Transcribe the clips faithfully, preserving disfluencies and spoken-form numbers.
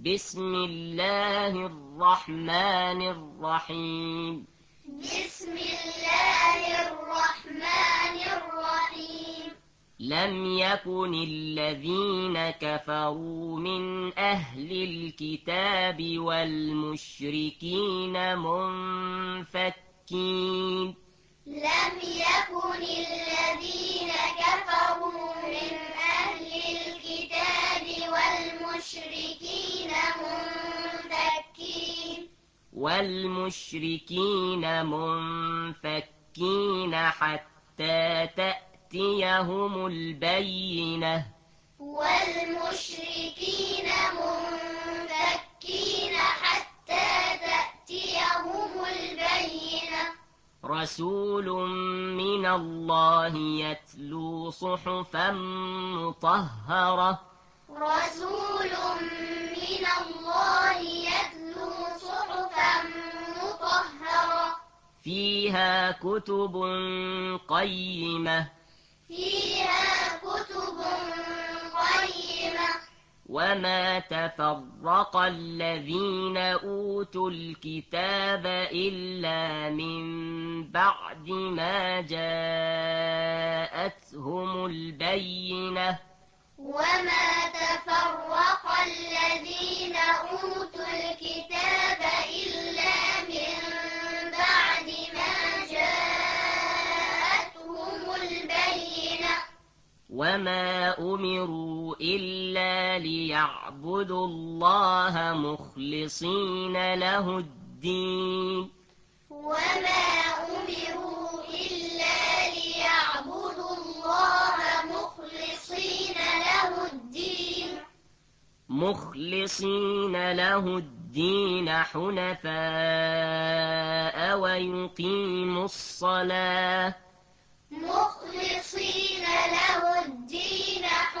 بسم الله الرحمن الرحيم بسم الله الرحمن الرحيم لم يكن الذين كفروا من أهل الكتاب والمشركين منفكين لم يكن الذين كفروا من أهل الكتاب والمشركين منفكين والمشركين منفكين حتى تأتيهم البينة والمشركين منفكين حتى تأتيهم البينة رسول من الله يتلو صحفا مطهرة رسول من الله يتلو صحفا مطهرة فيها كتب قيمة فيها كتب قيمة وما تفرق الذين أوتوا الكتاب إلا من بعد ما جاءتهم البينة وما تفرق الذين أوتوا الكتاب إلا من بعد ما جاءتهم البينة وما أمروا إلا ليعبدوا الله مخلصين له الدين وما أمروا إلا ليعبدوا الله مخلصين له الدين مخلصين له الدين حنفاء ويقيموا الصلاة مخلصين له الدين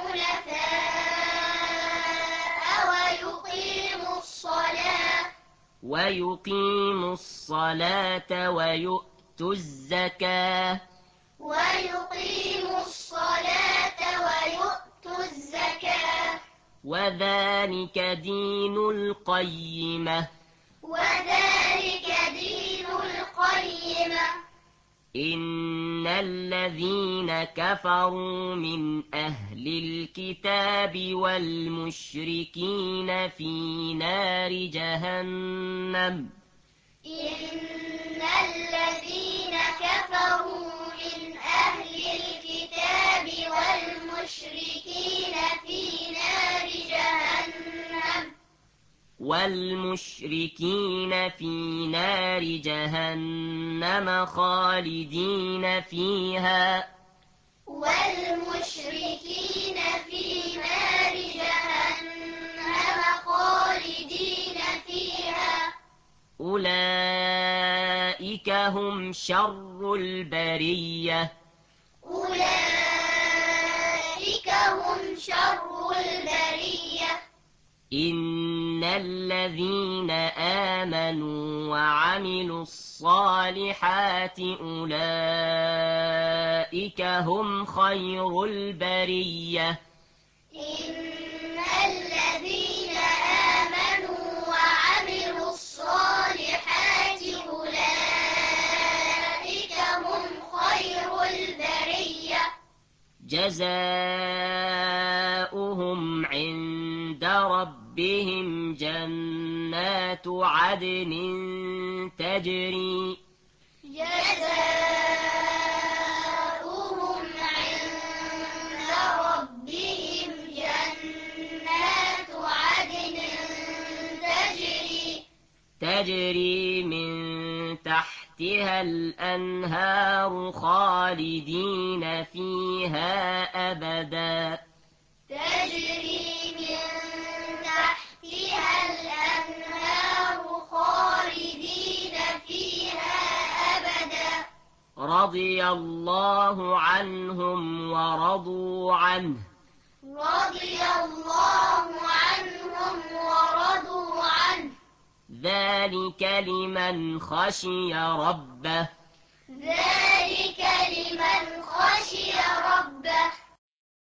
حنفاء ويقيموا الصلاة ويقيموا الصلاة ويؤتوا الزكاة ويقيموا الصلاة ويؤتوا الزكاة وذلك دين القيمة وذلك دين القيمة إن الذين كفروا من أهل الكتاب والمشركين في نار جهنم إن الذين كفروا من أهل الكتاب والمشركين في نار جهنم والمشركين في نار جهنم خالدين فيها والمشركين في نار جهنم خالدين فيها أولئك هم شر البرية أولئك هم شر البرية إن الذين آمنوا وعملوا الصالحات أولئك هم خير البرية إن الذين آمنوا وعملوا الصالحات أولئك هم خير البرية جزاؤهم عند ربهم جنات عدن تجري جزاؤهم عند ربهم جنات عدن تجري تجري من تحتها الأنهار خالدين فيها أبدا تجري من تحتها الأنهار خالدين فيها أبدا رضي الله عنهم ورضوا عنه رضي الله عنهم ورضوا عنه ذلك لمن خشي ربه ذلك لمن خشي ربه